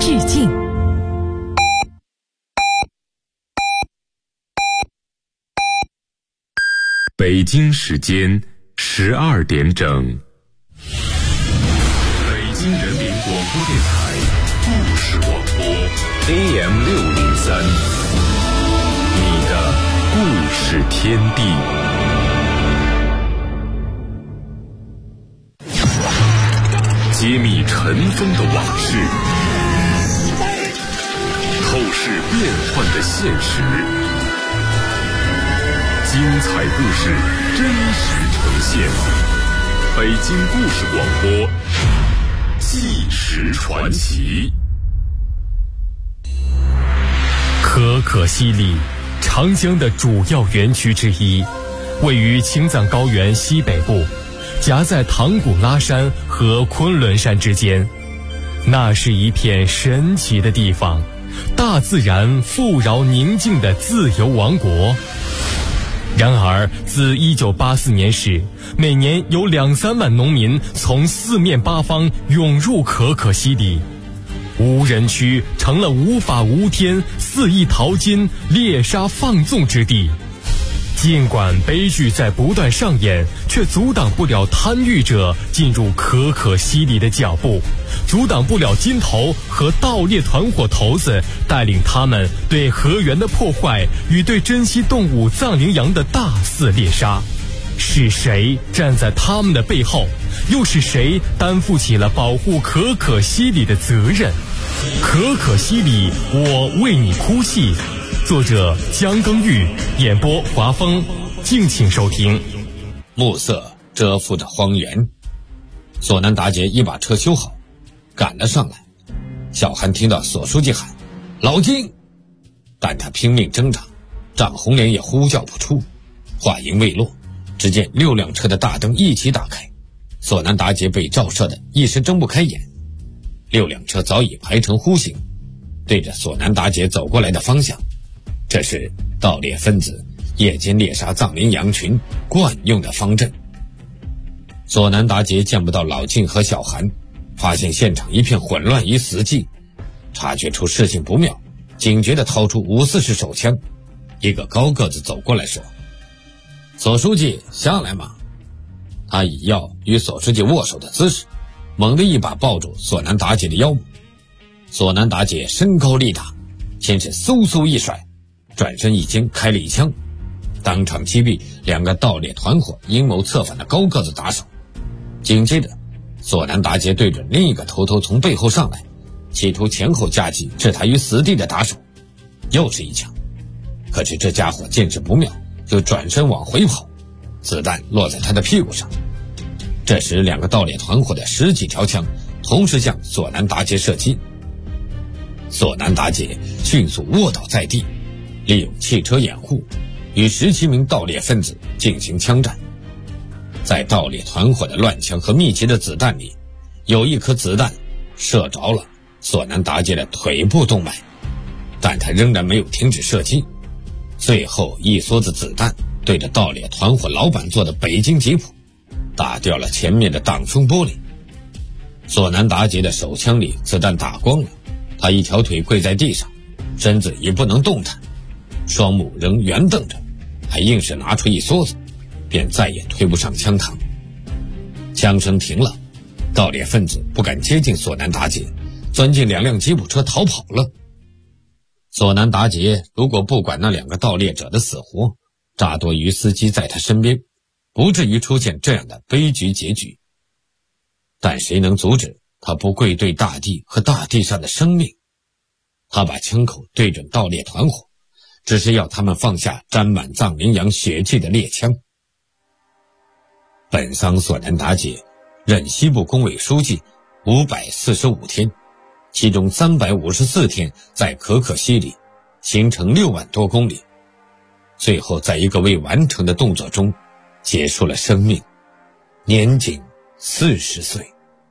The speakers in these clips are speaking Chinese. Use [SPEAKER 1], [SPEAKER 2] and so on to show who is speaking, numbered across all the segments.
[SPEAKER 1] 致敬。
[SPEAKER 2] 北京时间12点整，北京人民广播电台故事广播 AM603， 你的故事天地。揭秘尘封的往事，透视变幻的现实，精彩故事真实呈现。北京故事广播，纪实传奇。
[SPEAKER 3] 可可西里，长江的主要源渠之一，位于青藏高原西北部，夹在唐古拉山和昆仑山之间。那是一片神奇的地方，大自然富饶宁静的自由王国。然而自1984年时，每年有2-3万农民从四面八方涌入可可西里，无人区成了无法无天、肆意淘金、猎杀放纵之地。尽管悲剧在不断上演，却阻挡不了贪欲者进入可可西里的脚步，阻挡不了金头和盗猎团伙头子带领他们对河源的破坏与对珍稀动物藏羚羊的大肆猎杀。是谁站在他们的背后？又是谁担负起了保护可可西里的责任？可可西里，我为你哭泣。作者江耕玉，演播华峰，敬请收听。
[SPEAKER 4] 暮色遮覆着荒原，索南达杰一把车修好，赶了上来。小韩听到索书记喊老金，但他拼命挣扎，涨红脸也呼叫不出。话音未落，只见6辆车的大灯一起打开，索南达杰被照射的一时睁不开眼。6辆车早已排成弧形，对着索南达杰走过来的方向。这是盗猎分子夜间猎杀藏羚羊群惯用的方阵。索南达杰见不到老晋和小韩，发现现场一片混乱与死寂，察觉出事情不妙，警觉地掏出540手枪。一个高个子走过来说：索书记下来嘛。他以要与索书记握手的姿势，猛地一把抱住索南达杰的腰部。索南达杰身高力大，先是嗖嗖一甩，转身一惊开了一枪，当场击毙2个盗猎团伙阴谋策反的高个子打手。紧接着，索南达杰对准另一个偷偷从背后上来，企图前后夹击置他于死地的打手，又是一枪。可是这家伙见势不妙，就转身往回跑，子弹落在他的屁股上。这时2个盗猎团伙的10几条枪同时向索南达杰射击。索南达杰迅速卧倒在地，利用汽车掩护，与17名盗猎分子进行枪战。在盗猎团伙的乱枪和密集的子弹里，有一颗子弹射着了索南达杰的腿部动脉，但他仍然没有停止射击。最后一梭子子弹对着盗猎团伙老板坐的北京吉普，打掉了前面的挡风玻璃。索南达杰的手枪里子弹打光了，他一条腿跪在地上，身子已不能动弹，双目仍圆瞪着，还硬是拿出一梭子，便再也推不上枪膛。枪声停了，盗猎分子不敢接近索南达杰，钻进2辆吉普车逃跑了。索南达杰如果不管那2个盗猎者的死活，扎多于司机在他身边，不至于出现这样的悲剧结局。但谁能阻止他不跪对大地和大地上的生命？他把枪口对准盗猎团伙，只是要他们放下沾满藏羚羊血迹的猎枪。本桑索南达杰任西部工委书记545天，其中354天在可可西里，行程6万多公里，最后在一个未完成的动作中结束了生命，年仅40岁。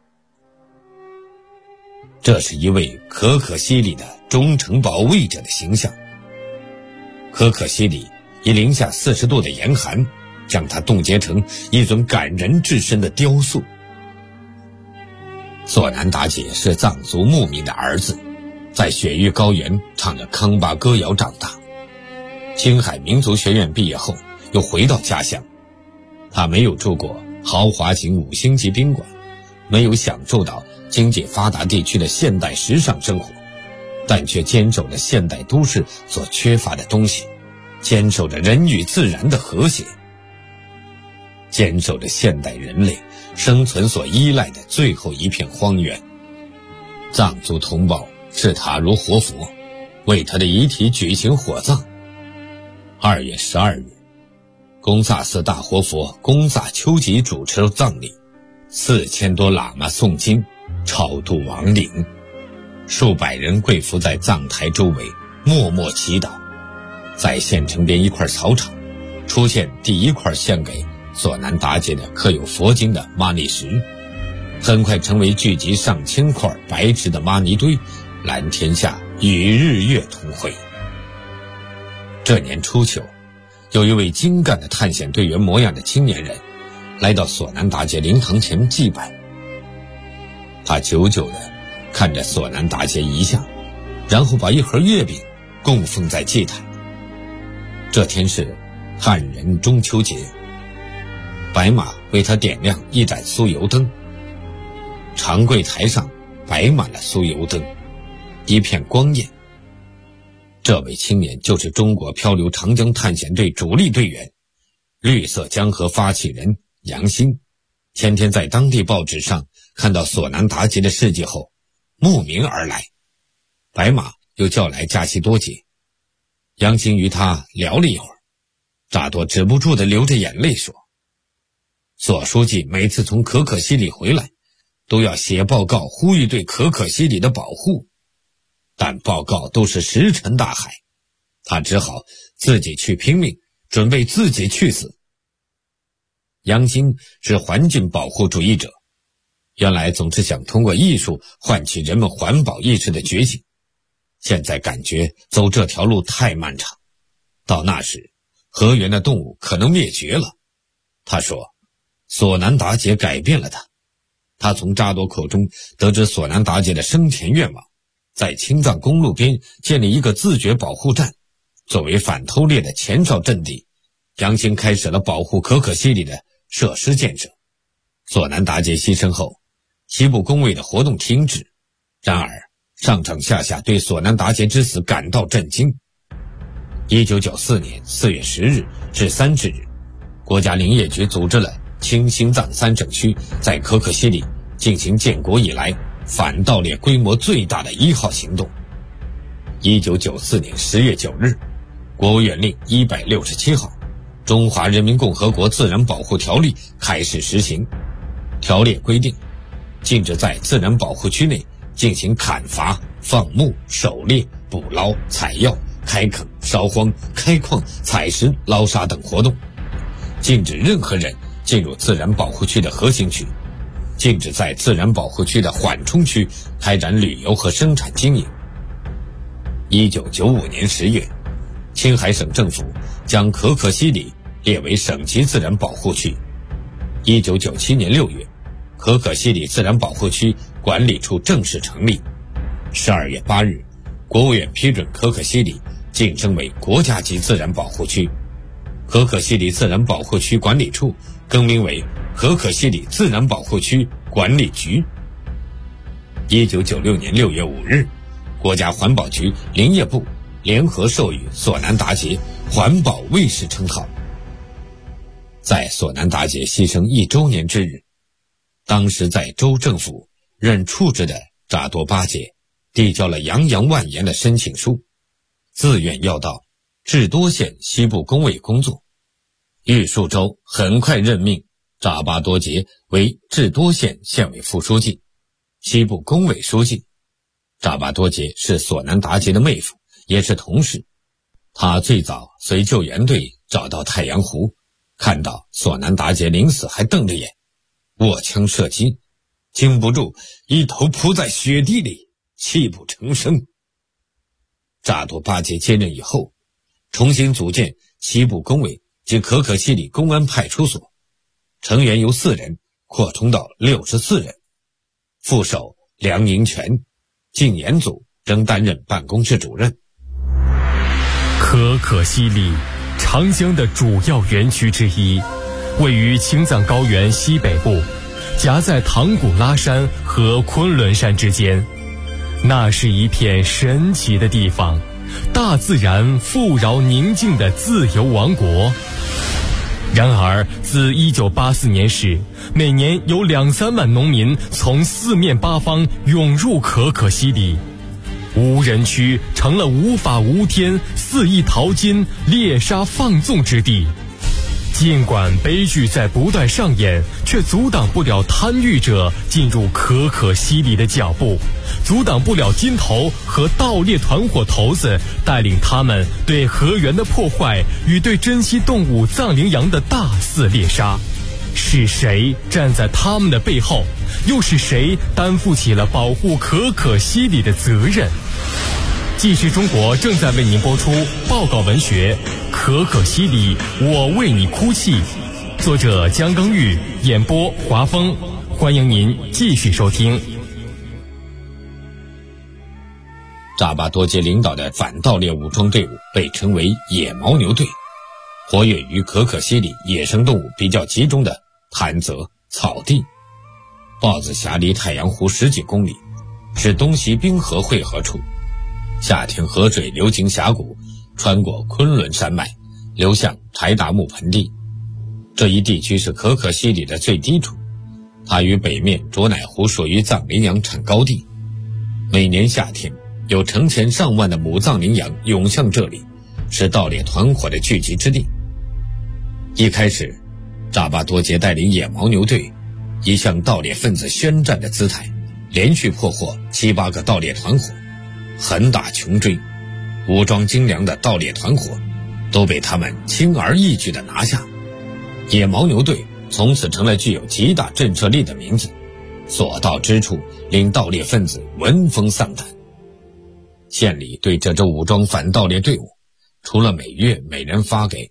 [SPEAKER 4] 这是一位可可西里的忠诚保卫者的形象。可可西里以零下40度的严寒，将它冻结成一尊感人至深的雕塑。索南达杰是藏族牧民的儿子， 在雪域高原唱着康巴歌谣长大。青海民族学院毕业后又回到家乡，他没有住过豪华型5星级宾馆，没有享受到经济发达地区的现代时尚生活，但却坚守着现代都市所缺乏的东西，坚守着人与自然的和谐，坚守着现代人类生存所依赖的最后一片荒原。藏族同胞视他如活佛，为他的遗体举行火葬。2月12日，公萨寺大活佛公萨丘吉主持葬礼，4000多喇嘛诵经超度亡灵，数百人跪伏在葬台周围默默祈祷。在县城边一块草场出现第一块献给索南达杰的刻有佛经的玛尼石，很快成为聚集上千块白纸的玛尼堆，蓝天下与日月同辉。这年初秋，有一位精干的探险队员模样的青年人来到索南达杰灵堂前祭拜。他久久地看着索南达杰遗像，然后把一盒月饼供奉在祭台。这天是汉人中秋节，白马为他点亮一盏酥油灯，长柜台上摆满了酥油灯，一片光艳。这位青年就是中国漂流长江探险队主力队员，绿色江河发起人杨兴。前天在当地报纸上看到索南达杰的事迹后，慕名而来。白马又叫来加西多杰，杨兴与他聊了一会儿，扎多止不住地流着眼泪说，索书记每次从可可西里回来都要写报告呼吁对可可西里的保护，但报告都是石沉大海，他只好自己去拼命，准备自己去死。杨兴是环境保护主义者，原来总是想通过艺术唤起人们环保意识的觉醒，现在感觉走这条路太漫长，到那时河源的动物可能灭绝了。他说索南达杰改变了他。他从扎多口中得知索南达杰的生前愿望，在青藏公路边建立一个自觉保护站，作为反偷猎的前哨阵地。杨兴开始了保护可可西里的设施建设。索南达杰牺牲后，西部工委的活动停止，然而上上下下对索南达杰之死感到震惊。1994年4月10日至30日，国家林业局组织了青新藏3省区在可可西里进行建国以来反盗猎规模最大的1号行动。1994年10月9日，国务院令167号，中华人民共和国自然保护条例开始实行。条例规定，禁止在自然保护区内进行砍伐、放牧、狩猎、捕捞、采药、开垦、烧荒、开矿、采石、捞沙等活动，禁止任何人进入自然保护区的核心区，禁止在自然保护区的缓冲区开展旅游和生产经营。1995年10月，青海省政府将可可西里列为省级自然保护区。1997年6月，可可西里自然保护区管理处正式成立。12月8日，国务院批准可可西里晋升为国家级自然保护区，可可西里自然保护区管理处更名为可可西里自然保护区管理局。1996年6月5日，国家环保局、林业部联合授予索南达杰环保卫士称号。在索南达杰牺牲1周年之日，当时在州政府任处置的扎多巴杰递交了洋洋万言的申请书，自愿要到智多县西部工委工作。玉树州很快任命扎巴多杰为智多县县委副书记、西部工委书记。扎巴多杰是索南达杰的妹夫，也是同事。他最早随救援队找到太阳湖，看到索南达杰临死还瞪着眼，握枪射击，禁不住一头扑在雪地里，泣不成声。扎多巴杰接任以后，重新组建西部工委及可可西里公安派出所，成员由4人扩充到64人，副手梁营全、靳延祖、 仍担任办公室主任。
[SPEAKER 3] 可可西里，长江的主要园区之一，位于青藏高原西北部，夹在唐古拉山和昆仑山之间。那是一片神奇的地方，大自然富饶宁静的自由王国。然而，自1984年时，每年有2-3万农民从四面八方涌入可可西里，无人区成了无法无天、肆意淘金、猎杀放纵之地。尽管悲剧在不断上演，却阻挡不了贪欲者进入可可西里的脚步，阻挡不了金头和盗猎团伙头子带领他们对河源的破坏与对珍稀动物藏羚羊的大肆猎杀。是谁站在他们的背后？又是谁担负起了保护可可西里的责任？纪实中国正在为您播出报告文学《可可西里，我为你哭泣》，作者姜耕玉，演播华峰。欢迎您继续收听。
[SPEAKER 4] 扎巴多杰领导的反盗猎武装队伍被称为野牦牛队，活跃于可可西里野生动物比较集中的潭泽、草地。豹子峡离太阳湖10几公里，是东西冰河汇合处。夏天河水流经峡谷，穿过昆仑山脉，流向柴达木盆地。这一地区是可可西里的最低处，它与北面卓乃湖属于藏羚羊产高地。每年夏天，有成千上万的母藏羚羊涌向这里，是盗猎团伙的聚集之地。一开始，扎巴多杰带领野牦牛队以向盗猎分子宣战的姿态，连续破获7、8个盗猎团伙，横打穷追，武装精良的盗猎团伙都被他们轻而易举地拿下。野牦牛队从此成了具有极大震慑力的名字，所到之处令盗猎分子闻风丧胆。县里对这支武装反盗猎队伍，除了每月每人发给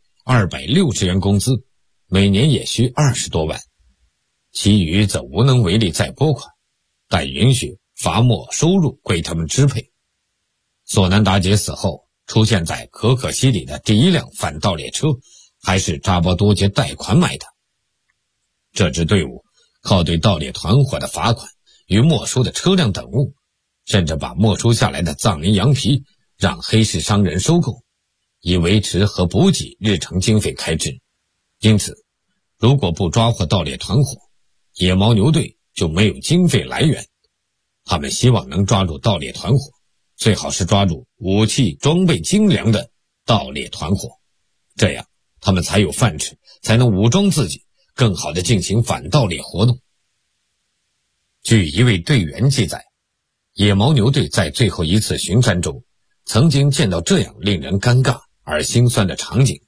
[SPEAKER 4] 260元工资，每年也需20多万，其余则无能为力再拨款，但允许罚没收入归他们支配。索南达杰死后，出现在可可西里的第一辆反盗猎车还是扎巴多杰贷款买的。这支队伍靠对盗猎团伙的罚款与没收的车辆等物，甚至把没收下来的藏羚羊皮让黑市商人收购，以维持和补给日常经费开支。因此，如果不抓获盗猎团伙，野牦牛队就没有经费来源。他们希望能抓住盗猎团伙，最好是抓住武器装备精良的盗猎团伙，这样他们才有饭吃，才能武装自己，更好地进行反盗猎活动。据一位队员记载，野牦牛队在最后一次巡山中，曾经见到这样令人尴尬而心酸的场景。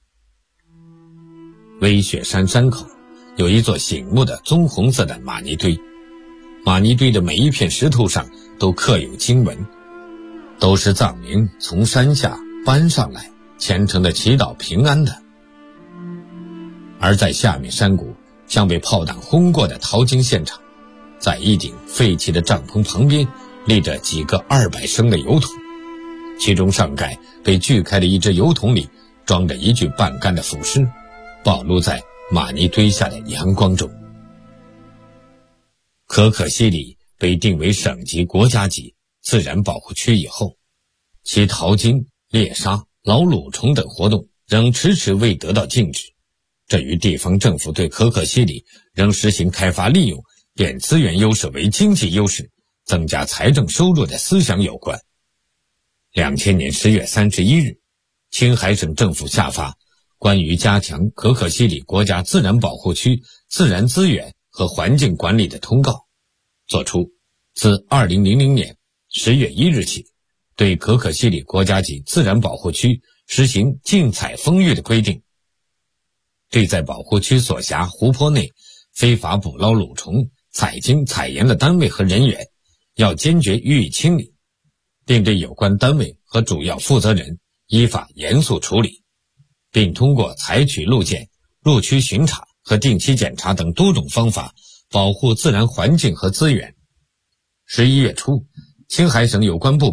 [SPEAKER 4] 威雪山山口有一座醒目的棕红色的玛尼堆，玛尼堆的每一片石头上都刻有经文，都是藏民从山下搬上来虔诚地祈祷平安的。而在下面山谷像被炮弹轰过的淘金现场，在一顶废弃的帐篷旁边立着几个200升的油桶，其中上盖被锯开的一只油桶里装着一具半干的腐尸，暴露在玛尼堆下的阳光中。可可西里被定为省级国家级自然保护区以后，其淘金、猎杀、老蠕虫等活动仍迟迟未得到禁止，这与地方政府对可可西里仍实行开发利用变资源优势为经济优势，增加财政收入的思想有关。2000年10月31日，青海省政府下发关于加强可可西里国家自然保护区自然资源和环境管理的通告，作出自2000年10月1日起，对可可西里国家级自然保护区实行禁采风育的规定，对在保护区所辖湖泊内非法捕捞蠕虫、采精采盐的单位和人员要坚决予以清理，并对有关单位和主要负责人依法严肃处理，并通过采取路检、入区巡查和定期检查等多种方法保护自然环境和资源。11月初，青海省有关部门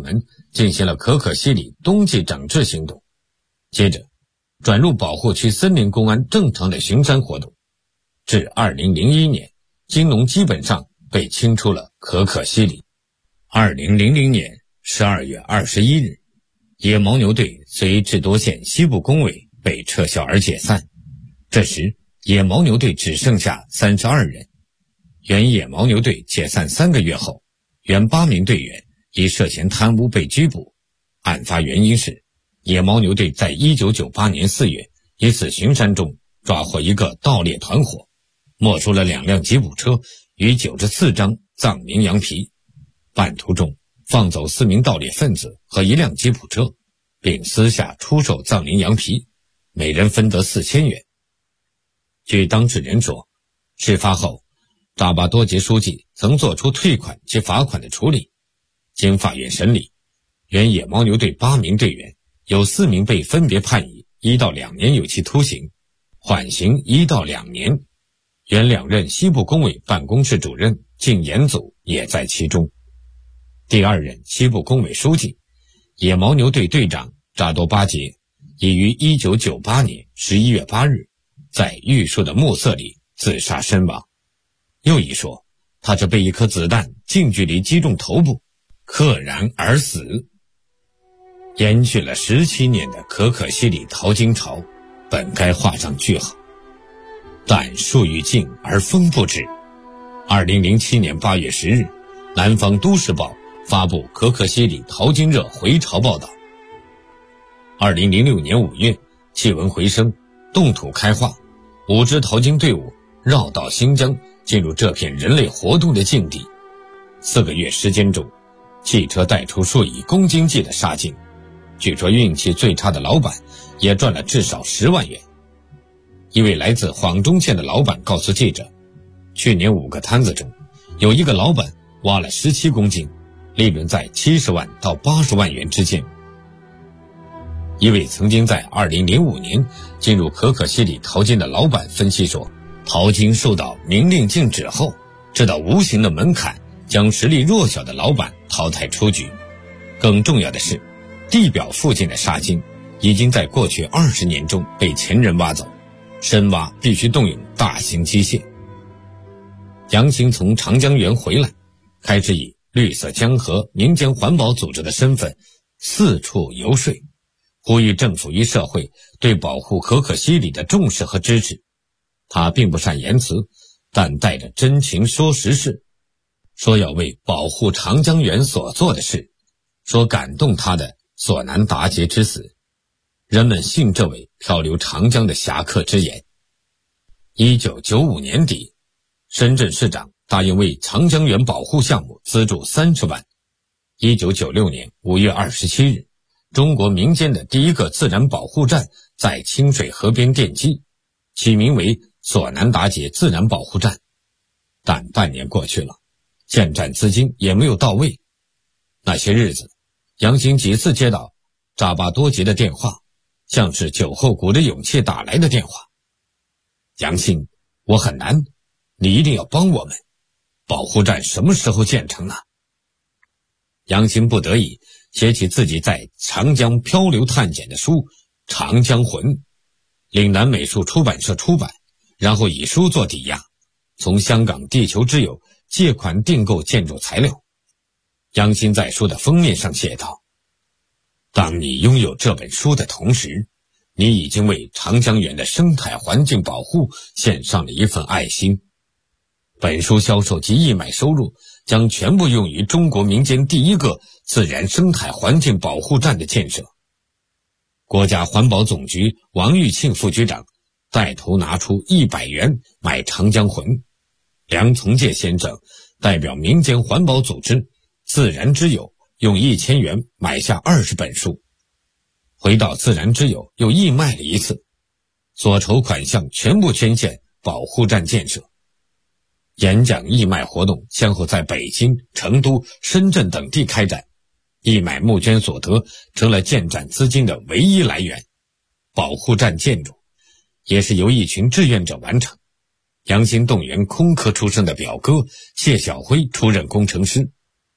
[SPEAKER 4] 进行了可可西里冬季整治行动，接着转入保护区森林公安正常的巡山活动，至2001年，金龙基本上被清出了可可西里。2000年12月21日，野牦牛队随智多县西部工委被撤销而解散。这时，野牦牛队只剩下32人。原野牦牛队解散3个月后，原8名队员因涉嫌贪污被拘捕。案发原因是，野牦牛队在1998年4月一次巡山中抓获一个盗猎团伙，没收了2辆吉普车与94张藏羚羊皮，半途中放走4名盗猎分子和1辆吉普车，并私下出售藏羚羊皮，每人分得4000元。据当事人说，事发后扎巴多杰书记曾作出退款及罚款的处理。经法院审理，原野牦牛队8名队员有4名被分别判以1到2年有期徒刑，缓刑1到2年。原2任西部工委办公室主任靳延祖也在其中。第2任西部工委书记、野牦牛队队长扎多巴杰已于1998年11月8日在玉树的暮色里自杀身亡。又一说，他是被一颗子弹近距离击中头部，溘然而死。延续了17年的可可西里淘金潮本该画上句号，但树欲静而风不止。2007年8月10日，南方都市报发布可可西里淘金热回潮报道。2006年5月，气温回升，冻土开化，5支淘金队伍绕道新疆，进入这片人类活动的境地。4个月时间中，汽车带出数以公斤计的沙金，据说运气最差的老板也赚了至少10万元。一位来自晃中县的老板告诉记者，去年5个摊子中，有一个老板挖了17公斤，利润在70万到80万元之间。一位曾经在2005年进入可可西里淘金的老板分析说，淘金受到明令禁止后，这道无形的门槛将实力弱小的老板淘汰出局。更重要的是，地表附近的沙金已经在过去20年中被前人挖走，深挖必须动用大型机械。杨兴从长江源回来，开始以绿色江河民间环保组织的身份四处游说，呼吁政府与社会对保护可可西里的重视和支持。他并不善言辞，但带着真情说实事，说要为保护长江源所做的事，说感动他的索南达杰之死。人们信这位漂流长江的侠客之言。1995年底，深圳市长答应为长江源保护项目资助30万。1996年5月27日，中国民间的第一个自然保护站在清水河边奠基，起名为索南达杰自然保护站。但半年过去了，建站资金也没有到位。那些日子，杨兴几次接到扎巴多杰的电话，像是酒后鼓着勇气打来的电话。杨兴，我很难，你一定要帮我们，保护站什么时候建成呢？杨兴不得已写起自己在长江漂流探险的书《长江魂》，岭南美术出版社出版，然后以书做抵押，从香港地球之友借款订购建筑材料。杨兴在书的封面上写道，当你拥有这本书的同时，你已经为长江源的生态环境保护献上了一份爱心。本书销售及义卖收入将全部用于中国民间第一个自然生态环境保护站的建设。国家环保总局王玉庆副局长带头拿出100元买长江魂，梁从诫先生代表民间环保组织自然之友用1000元买下20本书，回到自然之友又义卖了一次，所筹款项全部捐献保护站建设。演讲义卖活动先后在北京、成都、深圳等地开展，义卖募捐所得成了建站资金的唯一来源。保护站建筑也是由一群志愿者完成，杨兴动员空科出身的表哥谢晓辉出任工程师。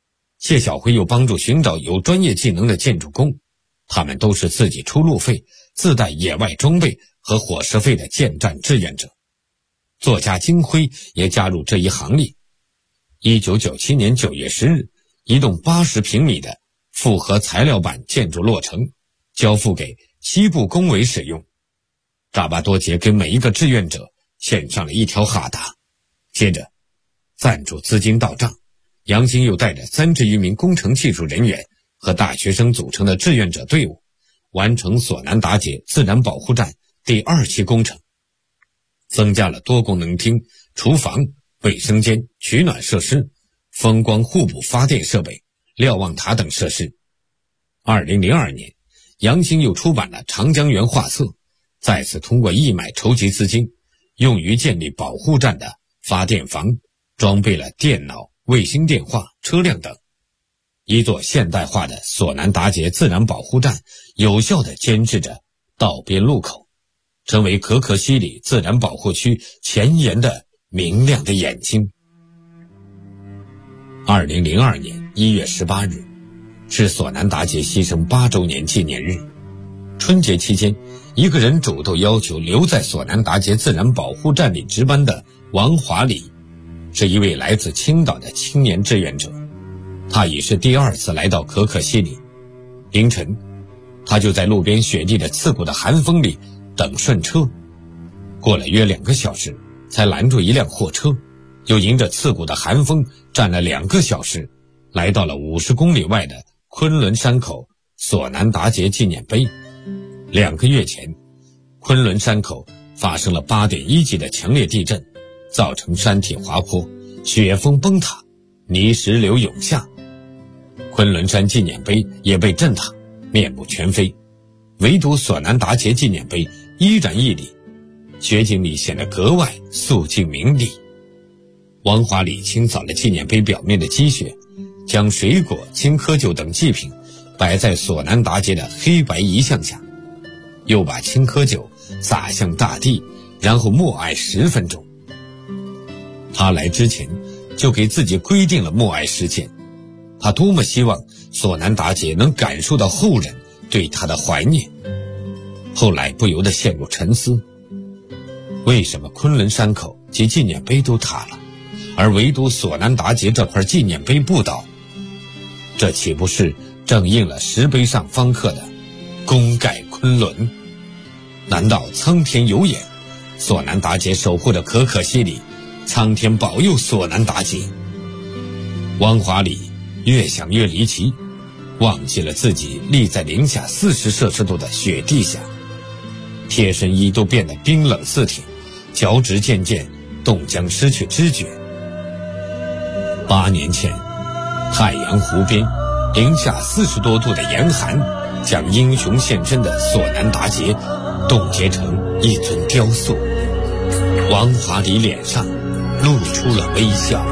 [SPEAKER 4] 谢晓辉又帮助寻找有专业技能的建筑工，他们都是自己出路费、自带野外装备和伙食费的建站志愿者。作家金辉也加入这一行列。1997年9月10日，一栋80平米的复合材料板建筑落成，交付给西部工委使用。扎巴多杰给每一个志愿者献上了一条哈达。接着，赞助资金到账，杨兴又带着30余名工程技术人员和大学生组成的志愿者队伍，完成索南达杰自然保护站第2期工程，增加了多功能厅、厨房、卫生间、取暖设施、风光互补发电设备、瞭望塔等设施。2002年，杨兴又出版了《长江源画册》，再次通过义卖筹集资金，用于建立保护站的发电房，装备了电脑、卫星电话、车辆等。一座现代化的索南达杰自然保护站有效地监视着道边路口，成为可可西里自然保护区前沿的明亮的眼睛。2002年1月18日是索南达杰牺牲8周年纪念日。春节期间，一个人主动要求留在索南达杰自然保护站里值班的王华礼，是一位来自青岛的青年志愿者。他已是第2次来到可可西里。凌晨，他就在路边雪地的刺骨的寒风里等顺车，过了约2个小时才拦住一辆货车，又迎着刺骨的寒风站了2个小时，来到了50公里外的昆仑山口索南达杰纪念碑。2个月前，昆仑山口发生了8.1级的强烈地震，造成山体滑坡，雪峰崩塌，泥石流涌下，昆仑山纪念碑也被震塌，面目全非，唯独索南达杰纪念碑依然屹立，雪景里显得格外肃静明丽。王华礼清扫了纪念碑表面的积雪，将水果、青稞酒等祭品摆在索南达杰的黑白遗像下，又把青稞酒洒向大地，然后默哀10分钟。他来之前就给自己规定了默哀时间，他多么希望索南达杰能感受到后人对他的怀念。后来不由得陷入沉思，为什么昆仑山口及纪念碑都塌了，而唯独索南达杰这块纪念碑不倒？这岂不是正应了石碑上方刻的功盖昆仑？难道苍天有眼，索南达杰守护着可可西里，苍天保佑索南达杰？王华礼越想越离奇，忘记了自己立在零下40摄氏度的雪地下，贴身衣都变得冰冷似铁，脚趾渐渐冻僵，失去知觉。8年前，太阳湖边零下40多度的严寒，将英雄献身的索南达杰冻结成一尊雕塑。王华礼脸上露出了微笑。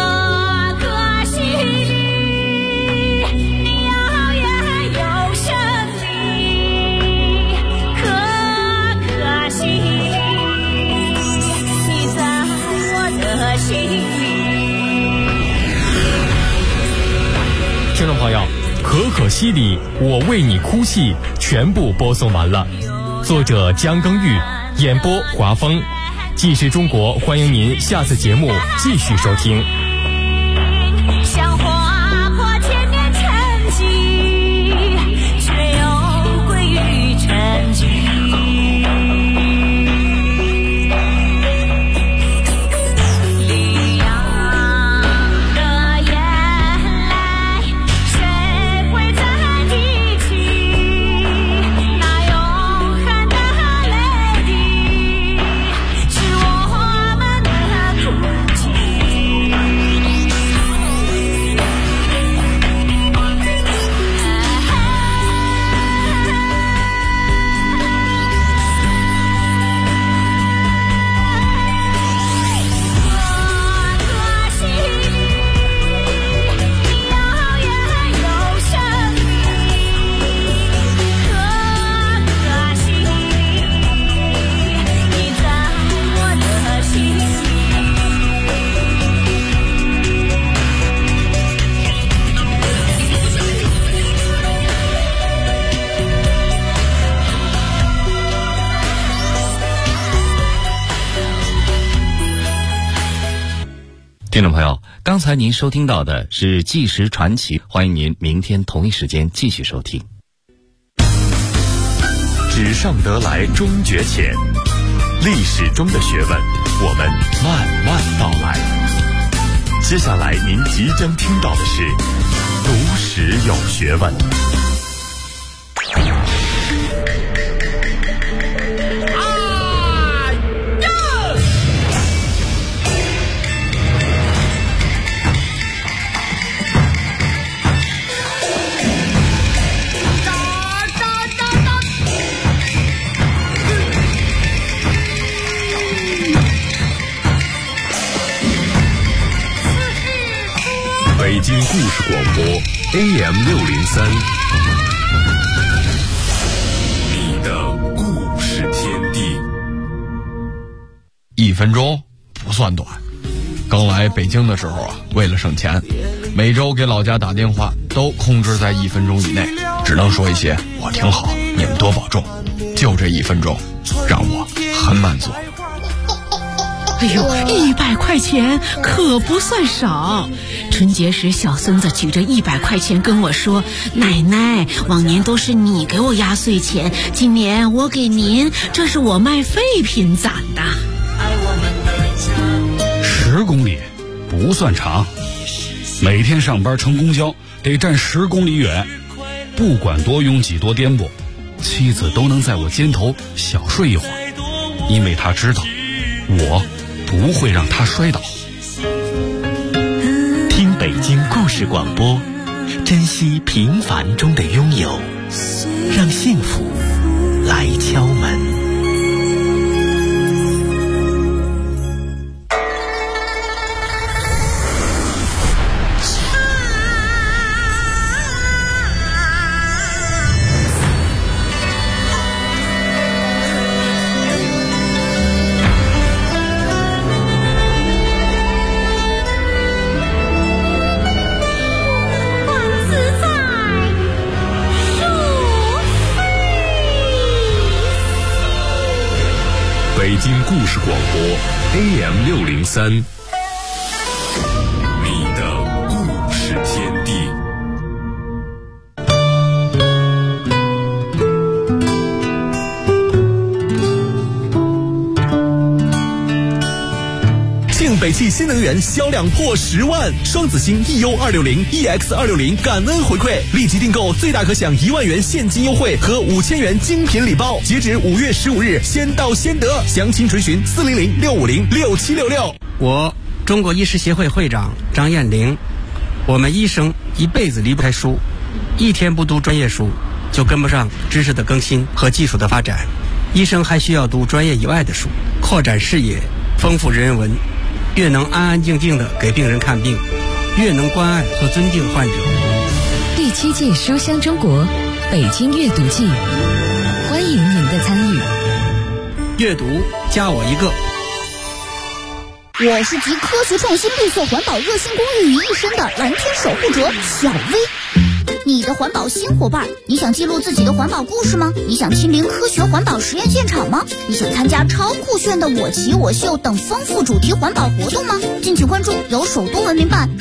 [SPEAKER 3] 听众朋友，可可西里我为你哭泣全部播送完了，作者姜耕玉，演播华峰。纪实中国欢迎您下次节目继续收听。
[SPEAKER 1] 听众朋友，刚才您收听到的是《纪实传奇》，欢迎您明天同一时间继续收听。
[SPEAKER 3] 纸上得来终觉浅，历史中的学问，我们慢慢道来。接下来您即将听到的是读史有学问。北京故事广播 AM603， 你的故事天地。
[SPEAKER 5] 1分钟不算短。刚来北京的时候啊，为了省钱，每周给老家打电话都控制在1分钟以内，只能说一些我挺好，你们多保重。就这1分钟，让我很满足。
[SPEAKER 6] 哎呦，100块钱可不算少。春节时，小孙子举着100块钱跟我说：“奶奶，往年都是你给我压岁钱，今年我给您，这是我卖废品攒的。
[SPEAKER 7] ”10公里不算长，每天上班乘公交得站10公里远，不管多拥挤多颠簸，妻子都能在我肩头小睡一会儿，因为她知道我不会让他摔倒。
[SPEAKER 3] 听北京故事广播，珍惜平凡中的拥有，让幸福来敲门。北京故事广播 AM603， 你的故事天地。
[SPEAKER 8] 庆北汽新能源销量破10万，双子星 EU260 EX260 感恩回馈，立即订购最大可享1万元现金优惠和5000元精品礼包，截止5月15日，先到先得。详情垂询400-650-6766。
[SPEAKER 9] 我中国医师协会会长张艳玲。我们医生一辈子离不开书，一天不读专业书就跟不上知识的更新和技术的发展。医生还需要读专业以外的书，扩展视野，丰富人文。越能安安静静地给病人看病，越能关爱和尊敬患者。
[SPEAKER 10] 第7届书香中国北京阅读季，欢迎您的参与。
[SPEAKER 9] 阅读加我一个。
[SPEAKER 11] 我是集科学创新、绿色环保、热心公益于一身的蓝天守护者小薇。你的环保新伙伴，你想记录自己的环保故事吗？你想亲临科学环保实验现场吗？你想参加超酷炫的我骑我秀等丰富主题环保活动吗？敬请关注由首都文明办